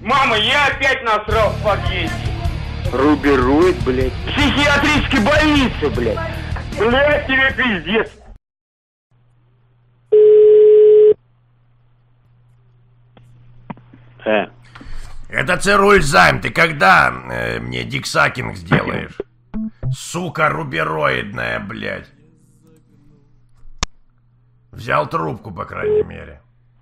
Мама, я опять насрал в подъезде. Рубероид, блядь. Психиатрической больницы, блядь. Блядь, тебе пиздец. Это Цирульзайм, ты когда мне диксакинг сделаешь? Сука рубероидная, блядь. Взял трубку, по крайней мере.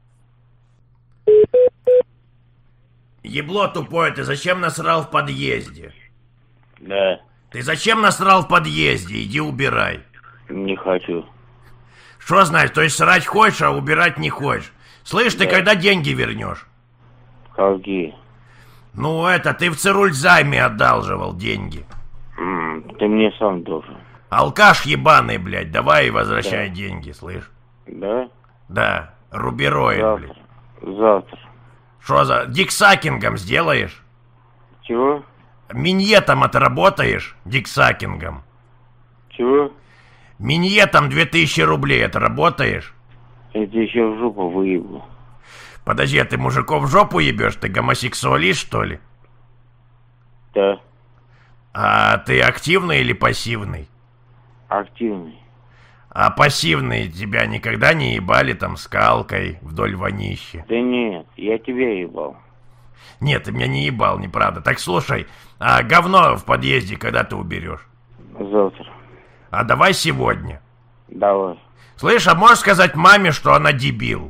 Ебло тупое, ты зачем насрал в подъезде? Да. Ты зачем насрал в подъезде? Иди убирай. Не хочу. Что значит? То есть срать хочешь, а убирать не хочешь? Слышь, ты когда деньги вернешь? Какие? Ну это, ты в Цирульзайме одалживал деньги. Ты мне сам должен. Алкаш ебаный, блядь, давай возвращай деньги, слышь? Да? Да, рубероид, Завтра. блядь. Завтра. Что за... Диксакингом сделаешь? Чего? Миньетом отработаешь? Диксакингом. Чего? Миньетом 2000 рублей отработаешь? Я тебе еще в жопу выебу. Подожди, а ты мужиков в жопу ебешь? Ты гомосексуалист, что ли? Да. А ты активный или пассивный? Активный. А пассивные тебя никогда не ебали там скалкой вдоль вонищи? Да нет, я тебя ебал. Нет, ты меня не ебал, неправда. Так слушай, а говно в подъезде когда ты уберешь? Завтра. А давай сегодня. Давай. Слышь, а можешь сказать маме, что она дебил?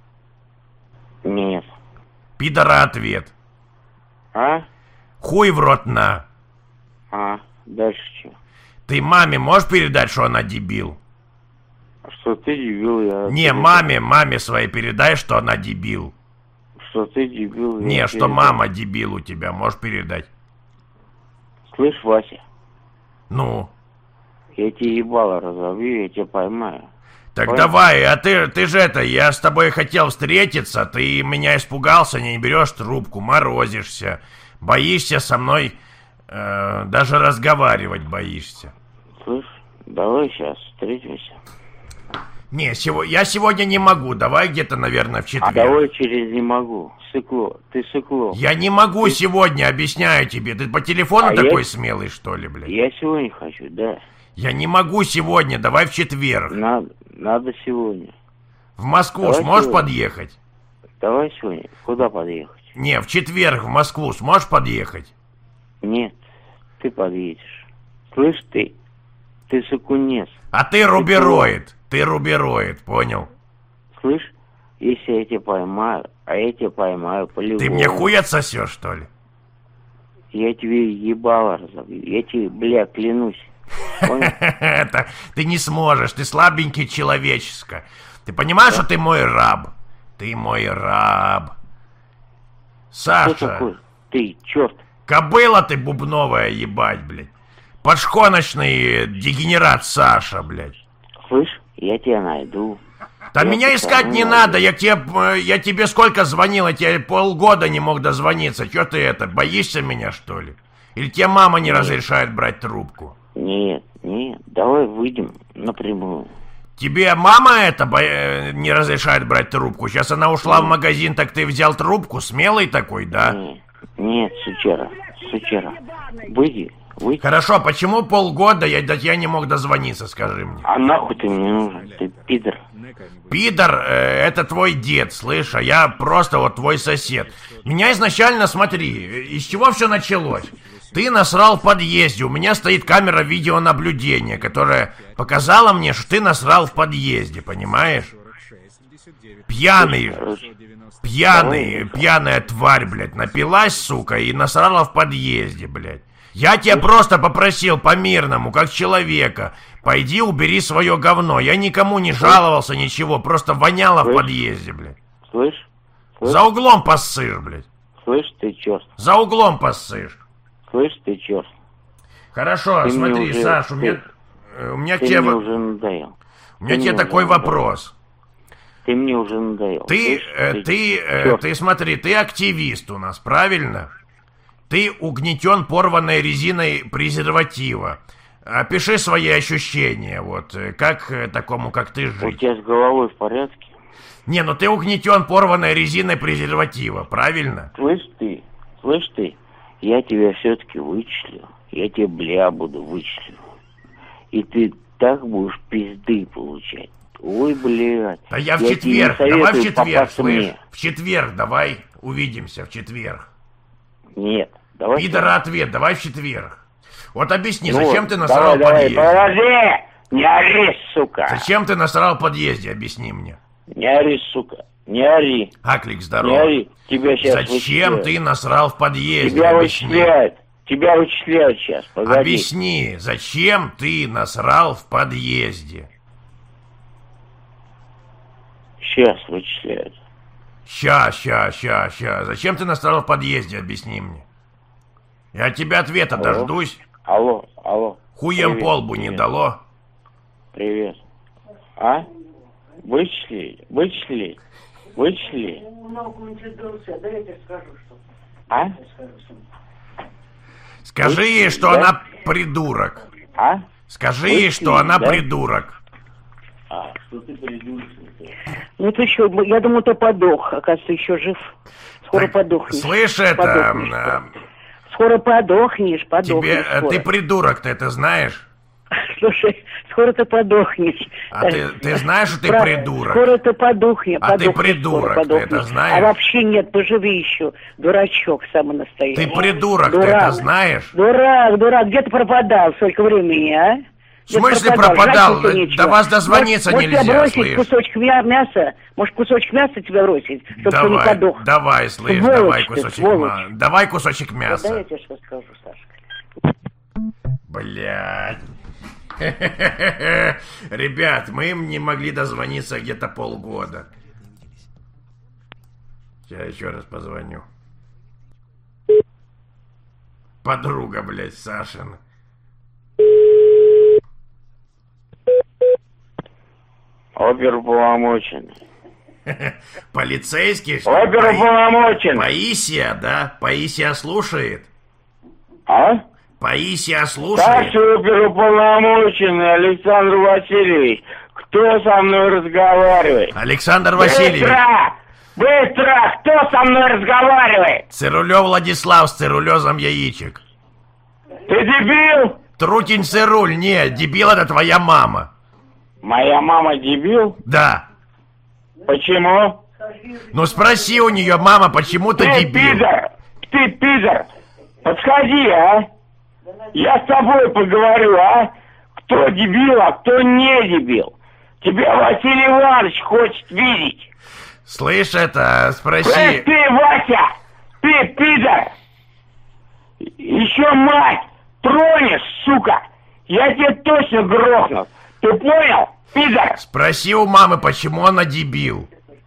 Нет. Пидора ответ. А? Хуй в рот на. А? Дальше что? Ты маме можешь передать, что она дебил? Что ты дебил, я... Не, маме своей передай, что она дебил. Что ты дебил, я... Не, что мама дебил у тебя, можешь передать? Слышь, Вася? Ну? Я тебе ебало разобью, я тебя поймаю. Так Понял? давай, а ты же это, я с тобой хотел встретиться, ты меня испугался, не берешь трубку, морозишься, боишься со мной, даже разговаривать боишься. Слышь, давай сейчас встретимся. Не, я сегодня не могу, давай где-то, наверное, в четверг. А давай через не могу. Сыкло, ты сыкло. Я не могу сегодня, объясняю тебе, ты по телефону такой смелый, что ли, блядь? Я сегодня хочу, да. Я не могу сегодня, давай в четверг. Надо сегодня. В Москву Давай сможешь сегодня. подъехать? Давай сегодня. Куда подъехать? Не, в четверг в Москву сможешь подъехать? Нет, ты подъедешь. Слышь ты сыкунец. А ты рубероид, понял? Слышь, если я тебя поймаю, а я тебя поймаю по-любому. Ты мне хуй отсосешь, что ли? Я тебе ебало разобью. Я тебе, бля, клянусь. Понял? Это ты не сможешь, ты слабенький человеческо. Ты понимаешь, что ты мой раб? Ты мой раб. Саша. Кто такой? Ты, черт. Кобыла ты бубновая, ебать, блядь. Подшконочный дегенерат Саша, блядь. Слышь, я тебя найду. Да меня искать не надо, я тебе сколько звонил, я тебе полгода не мог дозвониться. Чё ты это, боишься меня, что ли? Или тебе мама не разрешает брать трубку? Нет, давай выйдем напрямую. Тебе мама не разрешает брать трубку? Сейчас она ушла в магазин, так ты взял трубку? Смелый такой, да? Нет, сучара. Выйди. Хорошо, почему полгода я не мог дозвониться, скажи мне? А нахуй ты мне нужен, ты пидор. Пидор, это твой дед, слышь, а я просто вот твой сосед. Меня изначально, смотри, из чего все началось? Ты насрал в подъезде, у меня стоит камера видеонаблюдения, которая показала мне, что ты насрал в подъезде, понимаешь? Пьяная тварь, блядь, напилась, сука, и насрала в подъезде, блядь. Я тебя просто попросил по-мирному, как человека, пойди убери свое говно. Я никому не жаловался, ничего, просто воняло в подъезде, блядь. Слышь? За углом поссышь, блядь. Слышь, ты черт. За углом поссышь. Слышь, ты черт. Хорошо, смотри, Саш, у меня к тебе... Ты мне уже надоел. У меня к тебе такой вопрос. Ты мне уже надоел. Ты смотри, ты активист у нас, правильно? Ты угнетен порванной резиной презерватива. Опиши свои ощущения, вот, как такому, как ты, жить. У тебя с головой в порядке? Не, ну ты угнетен порванной резиной презерватива, правильно? Слышь ты, я тебя все-таки вычислю. Я тебе бля буду вычислю. И ты так будешь пизды получать. Ой, блядь. Да я в тебе четверг, не давай в советую четверг, попасться слышь. мне. В четверг давай увидимся, в четверг. Нет, давай. Пидора ответ, давай в четверг. Вот объясни, Ну, зачем ты насрал в давай, подъезде? подожди! Не ори, сука! Зачем ты насрал в подъезде, объясни мне. Не ори, сука! Не ори! Аклик, Не здорово. ори! Тебя сейчас Зачем вычисляют. ты насрал в подъезде, Тебя объясни. вычисляют! Тебя вычисляют сейчас, погоди. Объясни, зачем ты насрал в подъезде? Сейчас вычисляют. Ща. Зачем ты насрал в подъезде, объясни мне. Я от тебя ответа Алло. дождусь. Алло. Хуем Привет, по лбу не привет. дало. Привет. А? Вычислили? А? Скажи ей, что да? она придурок. А? Скажи ей, что она да? придурок. Что ты придурок? Ну ты что, я думал, ты подох, оказывается, еще жив. Скоро Так, подохнешь. слышь, это... Подохнешь скоро подохнешь, тебе... скоро. Ты придурок, ты это знаешь? Слушай, скоро ты подохнешь. А ты знаешь, что ты придурок? Скоро ты подохнешь. А ты придурок, ты это знаешь? А вообще нет, поживи еще. Дурачок самый настоящий. Ты придурок, ты Дурак. это знаешь? Дурак, где ты пропадал столько времени, а? В смысле пропадал? До вас дозвониться нельзя, тебя бросить слышь. кусочек мяса? Может, кусочек мяса тебя бросить, чтобы ты не подох? Давай, слышь, Сволочь давай ты, кусочек сволочь. Давай кусочек Да мяса. я тебе что скажу, Сашка. Блядь. Ребят, мы им не могли дозвониться где-то полгода. Я еще раз позвоню. Подруга, блядь, Сашина. Оперуполномоченный. Полицейский? Оперуполномоченный. Паисия, да? Паисия слушает? А? Паисия слушает? Старший оперуполномоченный Александр Васильевич. Кто со мной разговаривает? Александр Васильевич. Быстро! Кто со мной разговаривает? Цирулев Владислав с цирулезом яичек. Ты дебил? Трутень Цируль, нет, дебил это твоя мама. Моя мама дебил? Да. Почему? Ну спроси у нее, мама, почему ты дебил? Ты пидор! Подходи, а! Я с тобой поговорю, а? Кто дебил, а кто не дебил? Тебя Василий Иванович хочет видеть. Слышь, это, спроси... Ты, Вася! Ты пидор! Еще мать тронешь, сука! Я тебя точно грохну! Ты понял, пидор? Спроси у мамы, почему она дебил.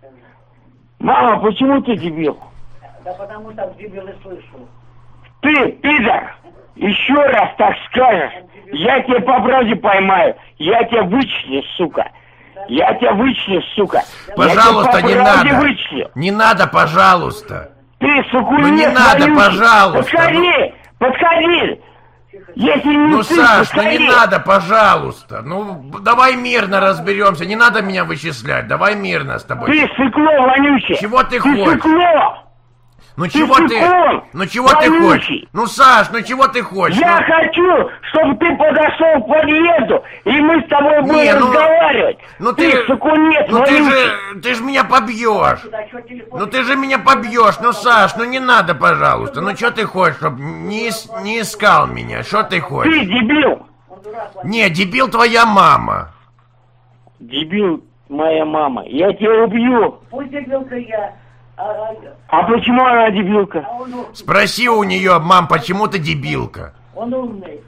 Мама, почему ты дебил? Да потому что дебил и слышу. Ты, пидор! Еще раз так скажешь, я тебя по правде поймаю. Я тебя вычислю, сука. Я тебя вычислю, сука. Пожалуйста, не надо. Вычислю. Не надо, пожалуйста. Ты, сукунец, Ну не надо, вонючий. пожалуйста. Подходи. Если не Ну, ты, Саш, ну подходи. не надо, пожалуйста. Ну, давай мирно разберемся. Не надо меня вычислять. Давай мирно с тобой. Ты сыкло вонючее. Чего ты Ты хочешь? сыкло. Ну чего ты? сыкун, Ну чего ты вонючий. хочешь? Ну, Саш, ну чего ты хочешь? Я Ну, хочу, чтобы ты подошел к подъезду, и мы с тобой Не, будем ну- разговаривать. ну ты сыкунец ну вонючий. ты же меня побьешь. Ну ты же меня побьешь. Ну, Саш, ну не надо, пожалуйста. Ну что ты хочешь, чтобы не искал меня? Что ты Ты хочешь? дебил. Не, дебил твоя мама. Дебил моя мама. Я тебя убью. Пусть дебилка я. А почему она дебилка? Спроси у нее, мам, почему ты дебилка? Он умный.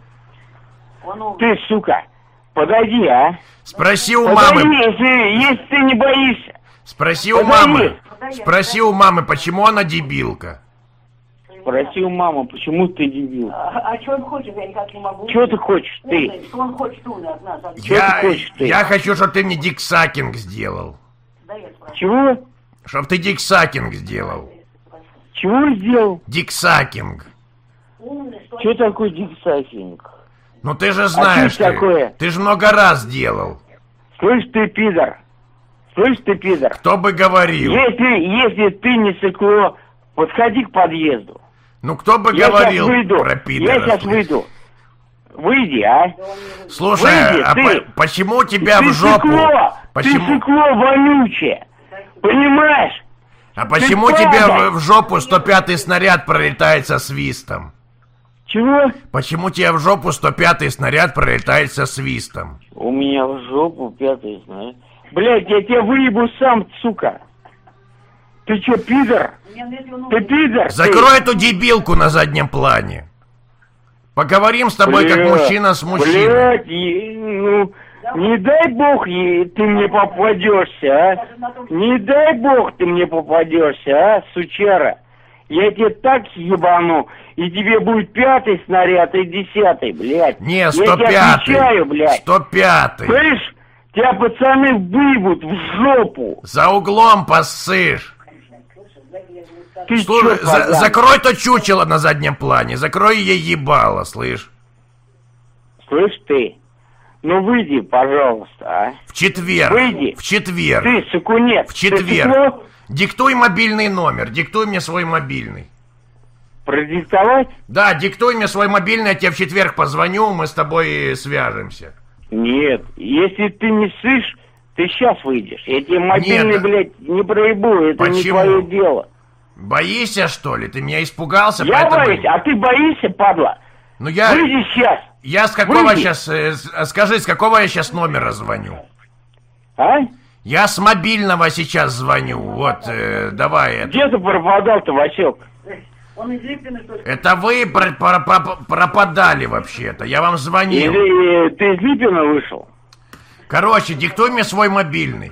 Ты, сука, подойди, а? Спроси у Подойди, мамы. если ты не боишься. Спроси у Подойди. мамы. Спроси у мамы, почему она дебилка. Спроси у мамы, почему ты дебил? А что он хочет, я никак не могу. Чего ты хочешь, ты? Что он хочет от нас? Чё ты хочешь, ты? Я хочу, чтобы ты мне диксакинг сделал. Да я спрашиваю. Чего? Чтоб ты диксакинг сделал. Чего сделал? Диксакинг. Умный, что Что такое диксайсинг? Ну ты же знаешь, что такое? ты же много раз делал. Слышь ты, пидор, Слышь ты, пидор, Кто бы говорил? если ты не сыкло, подходи к подъезду. Ну кто бы Я говорил сейчас выйду. про пидора? Я сейчас выйду. Выйди, а? Слушай, Выйди, а ты. почему тебя Ты в жопу? сыкло! Почему? Ты сыкло вонючее! Понимаешь? А почему ты тебе падай. в жопу 105-й снаряд пролетает со свистом? Чего? Почему тебе в жопу 105-й снаряд пролетает со свистом? У меня в жопу пятый, знаешь. Блядь, я тебя выебу сам, сука. Ты чё, пидор? Ты пидор? Закрой эту дебилку на заднем плане. Поговорим с тобой как мужчина с мужчиной. Блядь, ну, не дай бог ты мне попадешься, а? Не дай бог ты мне попадешься, а, сучара? Я тебе так ебану, и тебе будет 5-й снаряд и 10-й, блядь. Не, Я тебе 105-й. отвечаю, блядь. 105-й. Слышь, тебя пацаны выебут в жопу. За углом поссышь. Ты Слушай, чё, поганый? закрой то чучело на заднем плане. Закрой ей ебало, слышь. Слышь ты, ну выйди, пожалуйста, а. В четверг. Выйди. В четверг. Ты, сыкунец. В четверг. Ты сыкло? Диктуй мобильный номер. Диктуй мне свой мобильный. Продиктовать? Да, диктуй мне свой мобильный, я тебе в четверг позвоню, мы с тобой свяжемся. Нет, если ты не сышь, ты сейчас выйдешь. Я тебе мобильный, Нет. блядь, не проебу, это не Почему? твое дело. Боишься, что ли? Ты меня испугался, Я поэтому... боюсь, а ты боишься, падла? Ну я... Выйди сейчас, Я с какого Выйди. сейчас... скажи, с какого я сейчас номера звоню? а? Я с мобильного сейчас звоню. Вот, давай это. Где ты пропадал-то, Васек? Это вы пропадали вообще-то. Я вам звонил. Или ты из Липина вышел? Короче, диктуй мне свой мобильный.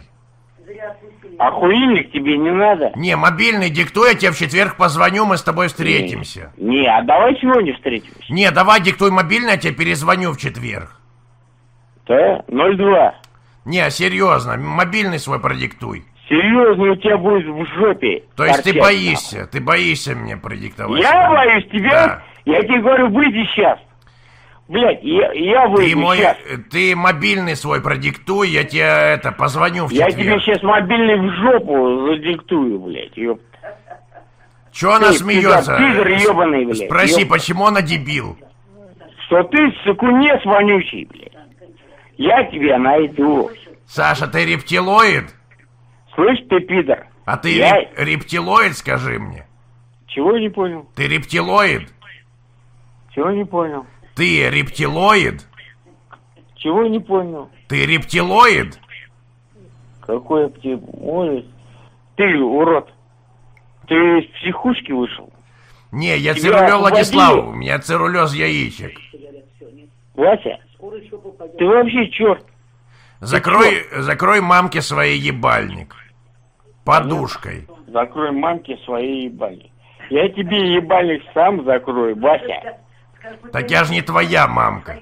Охуенник тебе не надо? Не, мобильный диктуй, я тебе в четверг позвоню, мы с тобой встретимся. Не, а давай сегодня встретимся. Не, давай диктуй мобильный, я тебе перезвоню в четверг. Да? 02. Не, серьезно, мобильный свой продиктуй. Серьезно, у тебя будет в жопе. То есть ты торчать, боишься мне продиктовать? Я боюсь тебя? Да. Я тебе говорю, выйди сейчас. Блядь, я выйду сейчас. Ты мобильный свой продиктуй, я тебе позвоню в Я четверг. тебе сейчас мобильный в жопу задиктую, блядь, ёп. Чё она Ты, смеется? пидор ёбаный, блядь. Спроси, ёп. почему она дебил? Что ты сыкунец вонючий, блядь. Я тебя найду. Саша, ты рептилоид? Слышь ты, пидор? А ты Я- рептилоид, скажи мне? Чего не понял? Ты рептилоид? Чего не понял? Ты рептилоид? Чего не понял? Ты рептилоид? Какой птиц? Ты, урод. Ты из психушки вышел? Не, я Тебя цирулез освободили? Владислав, у меня цирулез яичек. Вася, ты вообще черт. Закрой мамке своей ебальник. Подушкой. Закрой мамке свои ебальник. Я тебе ебальник сам закрою, Вася. Так я же не твоя мамка.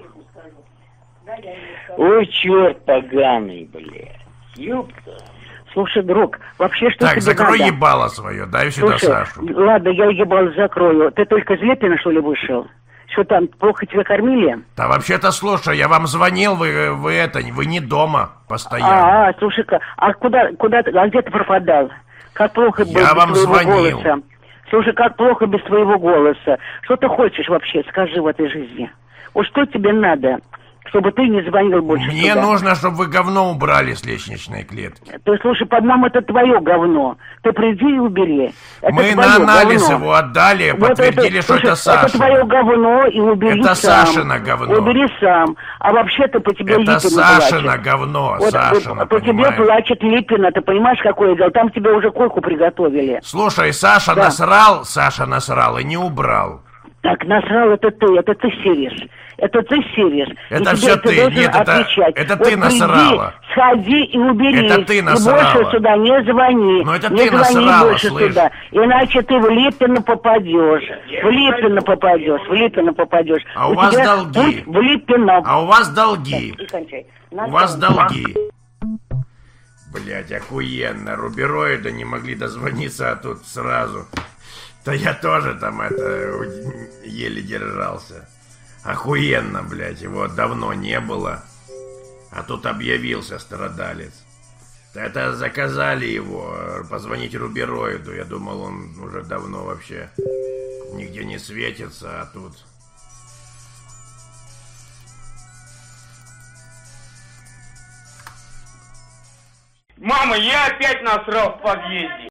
Ой, черт поганый, блядь. Ёпта. Слушай, друг, вообще что Так, тебе закрой надо? ебало свое, дай сюда Слушай, Сашу. ладно, я ебал закрою. Ты только из Лепина, что ли, вышел? Что там, плохо тебя кормили? Да вообще-то, слушай, я вам звонил, вы не дома постоянно. Слушай-ка, а где ты пропадал? Как плохо Я без вам твоего звонил. голоса. Слушай, как плохо без твоего голоса. Что ты хочешь вообще, скажи, в этой жизни? Вот что тебе надо, чтобы ты не звонил больше Мне сюда? нужно, чтобы вы говно убрали с лестничной клетки. Ты, слушай, по-моему, это твое говно. Ты приди и убери. Это Мы твое на анализ говно. его отдали, Вот подтвердили, что слушай, это Саша. Это твое говно, и убери Это сам. Сашино говно. Убери сам. А вообще-то по тебе Это Липина Сашино плачет. говно, Вот, Сашино, по тебе понимаешь? плачет Липина, ты понимаешь, какое дело? Там тебе уже койку приготовили. Слушай, Саша Да. насрал и не убрал. Так, насрал, это ты серишь. Это ты серишь. Это И тебе всё ты. должен Нет, отвечать. это Вот ты насрала. Приди, сходи и уберись. Это ты И насрала. больше сюда не звони. Но это не ты звони насрала, больше слышь. сюда. Иначе ты в Липина попадешь. В Липина попадешь. А у вас тебя долги. путь в Липино. А у вас долги. И кончай. У вас долги. Блять, охуенно. Рубероида не могли дозвониться, а тут сразу. Да я тоже там еле держался. Охуенно, блять, его давно не было. А тут объявился страдалец. Это заказали его, позвонить Рубероиду. Я думал, он уже давно вообще нигде не светится, а тут... Мама, я опять насрал в подъезде.